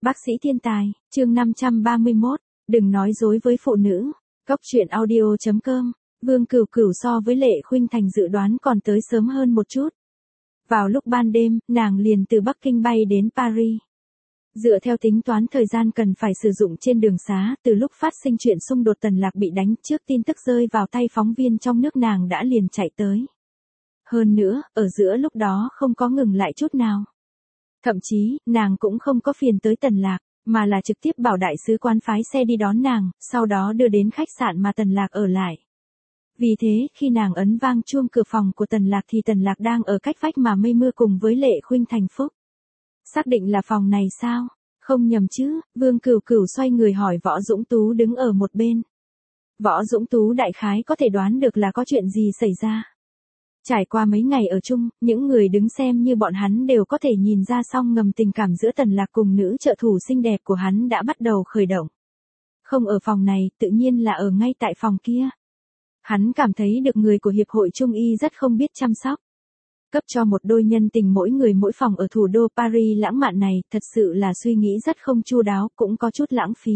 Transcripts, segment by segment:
Bác sĩ thiên tài, chương 531, đừng nói dối với phụ nữ. Góc truyện audio.com, Vương Cửu Cửu so với Lệ Khuynh Thành dự đoán còn tới sớm hơn một chút. Vào lúc ban đêm, nàng liền từ Bắc Kinh bay đến Paris. Dựa theo tính toán thời gian cần phải sử dụng trên đường xá, từ lúc phát sinh chuyện xung đột Tần Lạc bị đánh trước tin tức rơi vào tay phóng viên trong nước nàng đã liền chạy tới. Hơn nữa, ở giữa lúc đó không có ngừng lại chút nào. Thậm chí, nàng cũng không có phiền tới Tần Lạc, mà là trực tiếp bảo đại sứ quán phái xe đi đón nàng, sau đó đưa đến khách sạn mà Tần Lạc ở lại. Vì thế, khi nàng ấn vang chuông cửa phòng của Tần Lạc thì Tần Lạc đang ở cách vách mà mây mưa cùng với Lệ Khuynh Thành phúc. Xác định là phòng này sao? Không nhầm chứ, Vương Cửu Cửu xoay người hỏi Võ Dũng Tú đứng ở một bên. Võ Dũng Tú đại khái có thể đoán được là có chuyện gì xảy ra. Trải qua mấy ngày ở chung, những người đứng xem như bọn hắn đều có thể nhìn ra song ngầm tình cảm giữa Tần Lạc cùng nữ trợ thủ xinh đẹp của hắn đã bắt đầu khởi động. Không ở phòng này, tự nhiên là ở ngay tại phòng kia. Hắn cảm thấy được người của Hiệp hội Trung y rất không biết chăm sóc. Cấp cho một đôi nhân tình mỗi người mỗi phòng ở thủ đô Paris lãng mạn này, thật sự là suy nghĩ rất không chu đáo, cũng có chút lãng phí.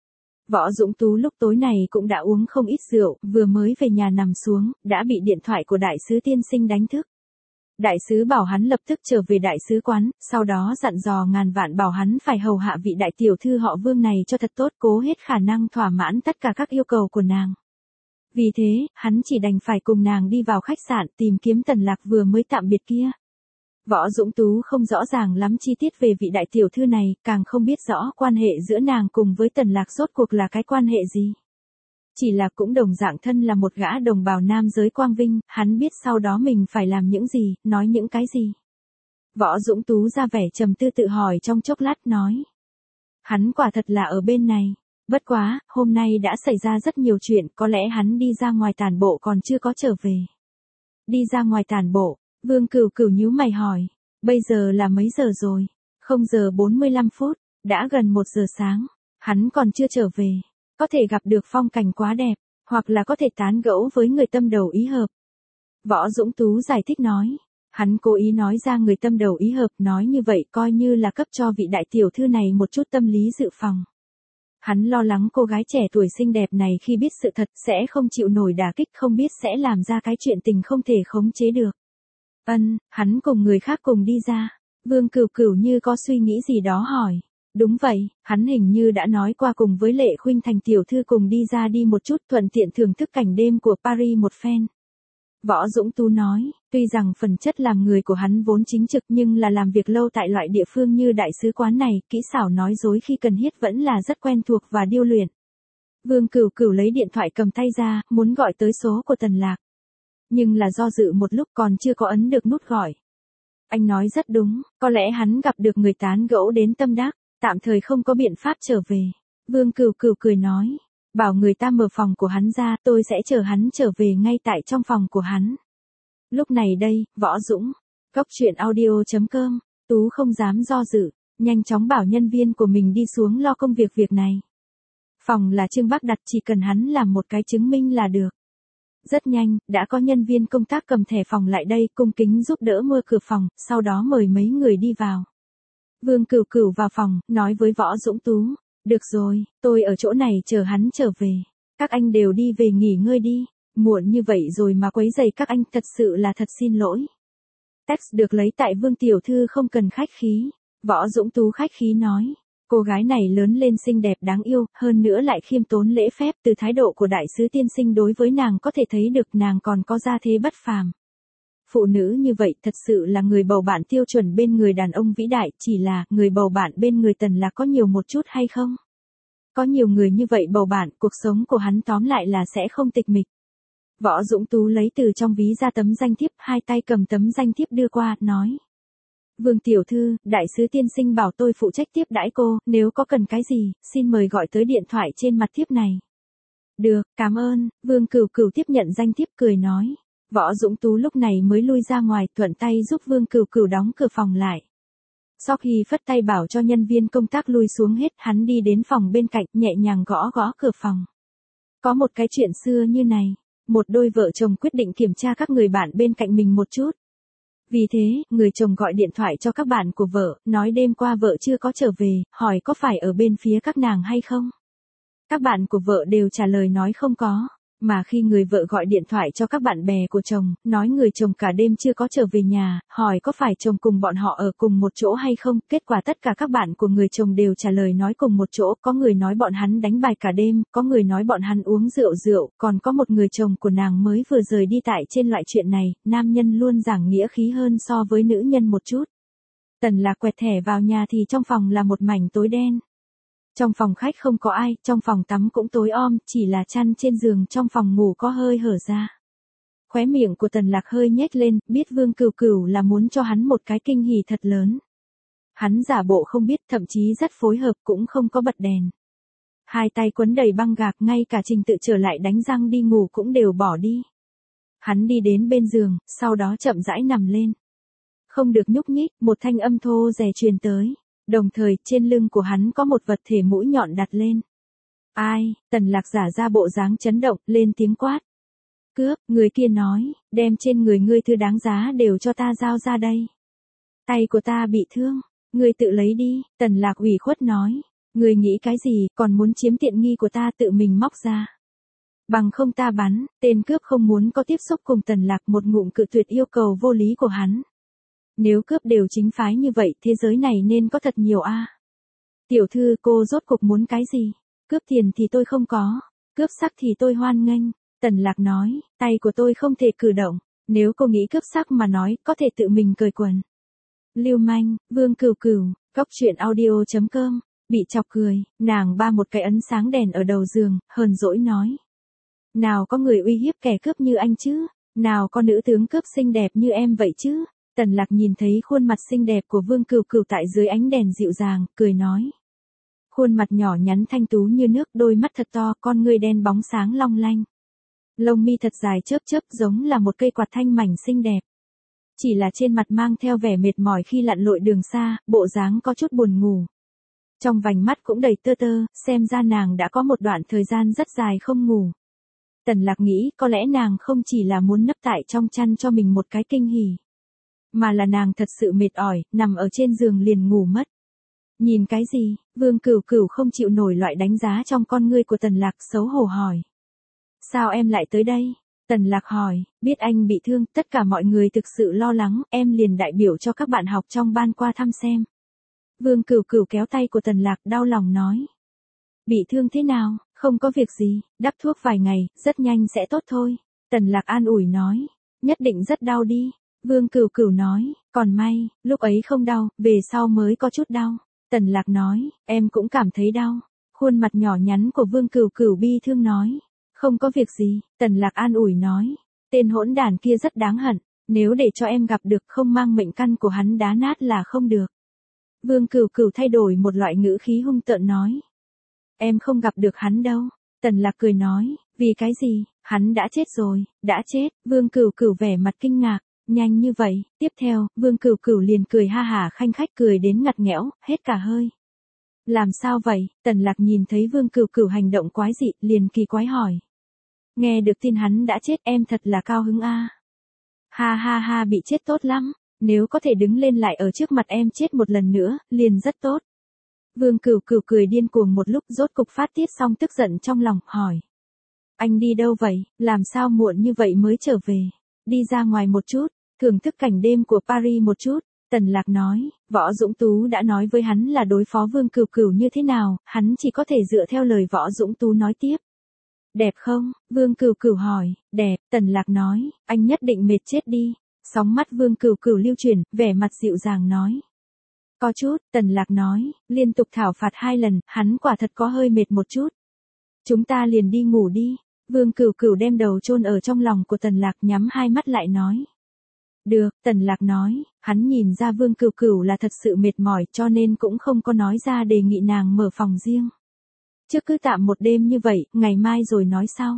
Võ Dũng Tú lúc tối này cũng đã uống không ít rượu, vừa mới về nhà nằm xuống, đã bị điện thoại của đại sứ tiên sinh đánh thức. Đại sứ bảo hắn lập tức trở về đại sứ quán, sau đó dặn dò ngàn vạn bảo hắn phải hầu hạ vị đại tiểu thư họ Vương này cho thật tốt, cố hết khả năng thỏa mãn tất cả các yêu cầu của nàng. Vì thế, hắn chỉ đành phải cùng nàng đi vào khách sạn tìm kiếm Tần Lạc vừa mới tạm biệt kia. Võ Dũng Tú không rõ ràng lắm chi tiết về vị đại tiểu thư này, càng không biết rõ quan hệ giữa nàng cùng với Tần Lạc rốt cuộc là cái quan hệ gì. Chỉ là cũng đồng dạng thân là một gã đồng bào nam giới quang vinh, hắn biết sau đó mình phải làm những gì, nói những cái gì. Võ Dũng Tú ra vẻ trầm tư tự hỏi trong chốc lát nói. Hắn quả thật là ở bên này. Bất quá, hôm nay đã xảy ra rất nhiều chuyện, có lẽ hắn đi ra ngoài tản bộ còn chưa có trở về. Đi ra ngoài tản bộ, Vương Cửu Cửu nhíu mày hỏi, bây giờ là mấy giờ rồi? 0 giờ 45 phút, đã gần 1 giờ sáng, hắn còn chưa trở về. Có thể gặp được phong cảnh quá đẹp, hoặc là có thể tán gẫu với người tâm đầu ý hợp. Võ Dũng Tú giải thích nói, hắn cố ý nói ra người tâm đầu ý hợp, nói như vậy coi như là cấp cho vị đại tiểu thư này một chút tâm lý dự phòng. Hắn lo lắng cô gái trẻ tuổi xinh đẹp này khi biết sự thật sẽ không chịu nổi đả kích, không biết sẽ làm ra cái chuyện tình không thể khống chế được. Hắn cùng người khác cùng đi ra. Vương Cửu Cửu như có suy nghĩ gì đó hỏi. Đúng vậy, hắn hình như đã nói qua cùng với Lệ Khuynh Thành tiểu thư cùng đi ra đi một chút, thuận tiện thưởng thức cảnh đêm của Paris một phen. Võ Dũng Tú nói, tuy rằng phần chất làm người của hắn vốn chính trực nhưng là làm việc lâu tại loại địa phương như đại sứ quán này, kỹ xảo nói dối khi cần thiết vẫn là rất quen thuộc và điêu luyện. Vương Cửu Cửu lấy điện thoại cầm tay ra, muốn gọi tới số của Tần Lạc. Nhưng là do dự một lúc còn chưa có ấn được nút gọi. Anh nói rất đúng, có lẽ hắn gặp được người tán gẫu đến tâm đắc, tạm thời không có biện pháp trở về. Vương Cửu Cửu cười nói, bảo người ta mở phòng của hắn ra, tôi sẽ chờ hắn trở về ngay tại trong phòng của hắn. Lúc này đây, Võ Dũng, góc truyện audio.com, Tú không dám do dự, nhanh chóng bảo nhân viên của mình đi xuống lo công việc này. Phòng là Trương Bắc đặt, chỉ cần hắn làm một cái chứng minh là được. Rất nhanh, đã có nhân viên công tác cầm thẻ phòng lại đây, cung kính giúp đỡ mở cửa phòng, sau đó mời mấy người đi vào. Vương Cửu Cửu vào phòng, nói với Võ Dũng Tú, được rồi, tôi ở chỗ này chờ hắn trở về. Các anh đều đi về nghỉ ngơi đi, muộn như vậy rồi mà quấy rầy các anh, thật sự là thật xin lỗi. Text được lấy tại Vương tiểu thư không cần khách khí. Võ Dũng Tú khách khí nói, cô gái này lớn lên xinh đẹp đáng yêu, hơn nữa lại khiêm tốn lễ phép, từ thái độ của đại sứ tiên sinh đối với nàng có thể thấy được nàng còn có gia thế bất phàm. Phụ nữ như vậy thật sự là người bầu bạn tiêu chuẩn bên người đàn ông vĩ đại, chỉ là người bầu bạn bên người Tần Lạc có nhiều một chút hay không? Có nhiều người như vậy bầu bạn, cuộc sống của hắn tóm lại là sẽ không tịch mịch. Võ Dũng Tú lấy từ trong ví ra tấm danh thiếp, hai tay cầm tấm danh thiếp đưa qua, nói. Vương tiểu thư, đại sứ tiên sinh bảo tôi phụ trách tiếp đãi cô, nếu có cần cái gì, xin mời gọi tới điện thoại trên mặt thiếp này. Được, cảm ơn, Vương Cửu Cửu tiếp nhận danh thiếp cười nói. Võ Dũng Tú lúc này mới lui ra ngoài, thuận tay giúp Vương Cửu Cửu đóng cửa phòng lại. Sau khi phất tay bảo cho nhân viên công tác lui xuống hết, hắn đi đến phòng bên cạnh, nhẹ nhàng gõ gõ cửa phòng. Có một cái chuyện xưa như này, một đôi vợ chồng quyết định kiểm tra các người bạn bên cạnh mình một chút. Vì thế, người chồng gọi điện thoại cho các bạn của vợ, nói đêm qua vợ chưa có trở về, hỏi có phải ở bên phía các nàng hay không. Các bạn của vợ đều trả lời nói không có. Mà khi người vợ gọi điện thoại cho các bạn bè của chồng, nói người chồng cả đêm chưa có trở về nhà, hỏi có phải chồng cùng bọn họ ở cùng một chỗ hay không, kết quả tất cả các bạn của người chồng đều trả lời nói cùng một chỗ, có người nói bọn hắn đánh bài cả đêm, có người nói bọn hắn uống rượu, còn có một người chồng của nàng mới vừa rời đi. Tại trên loại chuyện này, nam nhân luôn giảng nghĩa khí hơn so với nữ nhân một chút. Tần Lạc quẹt thẻ vào nhà thì trong phòng là một mảnh tối đen. Trong phòng khách không có ai, trong phòng tắm cũng tối om, chỉ là chăn trên giường trong phòng ngủ có hơi hở ra. Khóe miệng của Tần Lạc hơi nhếch lên, biết Vương Cửu Cửu là muốn cho hắn một cái kinh hỉ thật lớn. Hắn giả bộ không biết, thậm chí rất phối hợp, cũng không có bật đèn. Hai tay quấn đầy băng gạc, ngay cả trình tự trở lại đánh răng đi ngủ cũng đều bỏ đi. Hắn đi đến bên giường, sau đó chậm rãi nằm lên. Không được nhúc nhích, một thanh âm thô rè truyền tới. Đồng thời, trên lưng của hắn có một vật thể mũi nhọn đặt lên. Ai? Tần Lạc giả ra bộ dáng chấn động, lên tiếng quát. Cướp, người kia nói, đem trên người ngươi thứ đáng giá đều cho ta giao ra đây. Tay của ta bị thương, ngươi tự lấy đi, Tần Lạc ủy khuất nói. Ngươi nghĩ cái gì, còn muốn chiếm tiện nghi của ta tự mình móc ra. Bằng không ta bắn, tên cướp không muốn có tiếp xúc cùng Tần Lạc, một ngụm cự tuyệt yêu cầu vô lý của hắn. Nếu cướp đều chính phái như vậy, thế giới này nên có thật nhiều a. Tiểu thư, cô rốt cuộc muốn cái gì? Cướp tiền thì tôi không có, cướp sắc thì tôi hoan nghênh. Tần Lạc nói, tay của tôi không thể cử động, nếu cô nghĩ cướp sắc mà nói, có thể tự mình cởi quần. Lưu manh, Vương Cửu Cửu, goctruyện.audio.com, bị chọc cười, nàng ba một cái ấn sáng đèn ở đầu giường, hờn dỗi nói. Nào có người uy hiếp kẻ cướp như anh chứ, nào có nữ tướng cướp xinh đẹp như em vậy chứ. Tần Lạc nhìn thấy khuôn mặt xinh đẹp của Vương Cửu Cửu tại dưới ánh đèn dịu dàng, cười nói. Khuôn mặt nhỏ nhắn thanh tú như nước, đôi mắt thật to, con ngươi đen bóng sáng long lanh. Lông mi thật dài chớp chớp giống là một cây quạt thanh mảnh xinh đẹp. Chỉ là trên mặt mang theo vẻ mệt mỏi khi lặn lội đường xa, bộ dáng có chút buồn ngủ. Trong vành mắt cũng đầy tơ tơ, xem ra nàng đã có một đoạn thời gian rất dài không ngủ. Tần Lạc nghĩ có lẽ nàng không chỉ là muốn nấp tại trong chăn cho mình một cái kinh hỉ. Mà là nàng thật sự mệt ỏi, nằm ở trên giường liền ngủ mất. Nhìn cái gì? Vương Cửu Cửu không chịu nổi loại đánh giá trong con ngươi của Tần Lạc, xấu hổ hỏi. Sao em lại tới đây? Tần Lạc hỏi, biết anh bị thương, tất cả mọi người thực sự lo lắng, em liền đại biểu cho các bạn học trong ban qua thăm xem. Vương Cửu Cửu kéo tay của Tần Lạc, đau lòng nói. Bị thương thế nào? Không có việc gì, đắp thuốc vài ngày, rất nhanh sẽ tốt thôi. Tần Lạc an ủi nói, nhất định rất đau đi. Vương Cửu Cửu nói, còn may, lúc ấy không đau, về sau mới có chút đau. Tần Lạc nói, em cũng cảm thấy đau. Khuôn mặt nhỏ nhắn của Vương Cửu Cửu bi thương nói, không có việc gì. Tần Lạc an ủi nói, tên hỗn đản kia rất đáng hận, nếu để cho em gặp được không mang mệnh căn của hắn đá nát là không được. Vương Cửu Cửu thay đổi một loại ngữ khí hung tợn nói, em không gặp được hắn đâu. Tần Lạc cười nói, vì cái gì, hắn đã chết rồi, đã chết. Vương Cửu Cửu vẻ mặt kinh ngạc. Nhanh như vậy, tiếp theo, Vương Cửu Cửu liền cười ha hả khanh khách, cười đến ngặt nghẽo, hết cả hơi. Làm sao vậy? Tần Lạc nhìn thấy Vương Cửu Cửu hành động quái dị, liền kỳ quái hỏi. Nghe được tin hắn đã chết, em thật là cao hứng a. Ha ha ha, bị chết tốt lắm, nếu có thể đứng lên lại ở trước mặt em chết một lần nữa, liền rất tốt. Vương Cửu Cửu cười điên cuồng một lúc, rốt cục phát tiết xong tức giận trong lòng, hỏi. Anh đi đâu vậy, làm sao muộn như vậy mới trở về? Đi ra ngoài một chút, thưởng thức cảnh đêm của Paris một chút. Tần Lạc nói, Võ Dũng Tú đã nói với hắn là đối phó Vương Cửu Cửu như thế nào, hắn chỉ có thể dựa theo lời Võ Dũng Tú nói tiếp. Đẹp không? Vương Cửu Cửu hỏi. Đẹp. Tần Lạc nói, anh nhất định mệt chết đi. Sóng mắt Vương Cửu Cửu lưu chuyển, vẻ mặt dịu dàng nói. Có chút. Tần Lạc nói, liên tục thảo phạt 2 lần, hắn quả thật có hơi mệt một chút. Chúng ta liền đi ngủ đi. Vương Cửu Cửu đem đầu chôn ở trong lòng của Tần Lạc, nhắm hai mắt lại nói. Được. Tần Lạc nói, hắn nhìn ra Vương Cửu Cửu là thật sự mệt mỏi, cho nên cũng không có nói ra đề nghị nàng mở phòng riêng. Chứ cứ tạm một đêm như vậy, ngày mai rồi nói sau.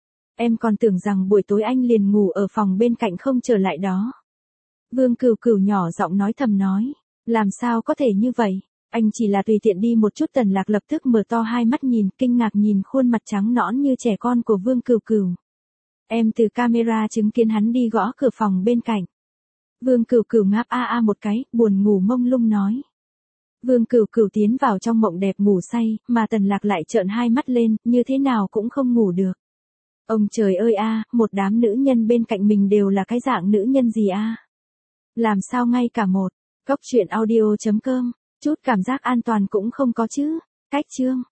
Em còn tưởng rằng buổi tối anh liền ngủ ở phòng bên cạnh không trở lại đó. Vương Cửu Cửu nhỏ giọng nói thầm nói, làm sao có thể như vậy? Anh chỉ là tùy tiện đi một chút. Tần Lạc lập tức mở to hai mắt nhìn, kinh ngạc nhìn khuôn mặt trắng nõn như trẻ con của Vương Cửu Cửu. Em từ camera chứng kiến hắn đi gõ cửa phòng bên cạnh. Vương Cửu Cửu ngáp a a một cái, buồn ngủ mông lung nói. Vương Cửu Cửu tiến vào trong mộng đẹp ngủ say, mà Tần Lạc lại trợn hai mắt lên, như thế nào cũng không ngủ được. Ông trời ơi a, một đám nữ nhân bên cạnh mình đều là cái dạng nữ nhân gì a? Làm sao ngay cả một, cóc truyện audio.com, chút cảm giác an toàn cũng không có chứ. Cách chương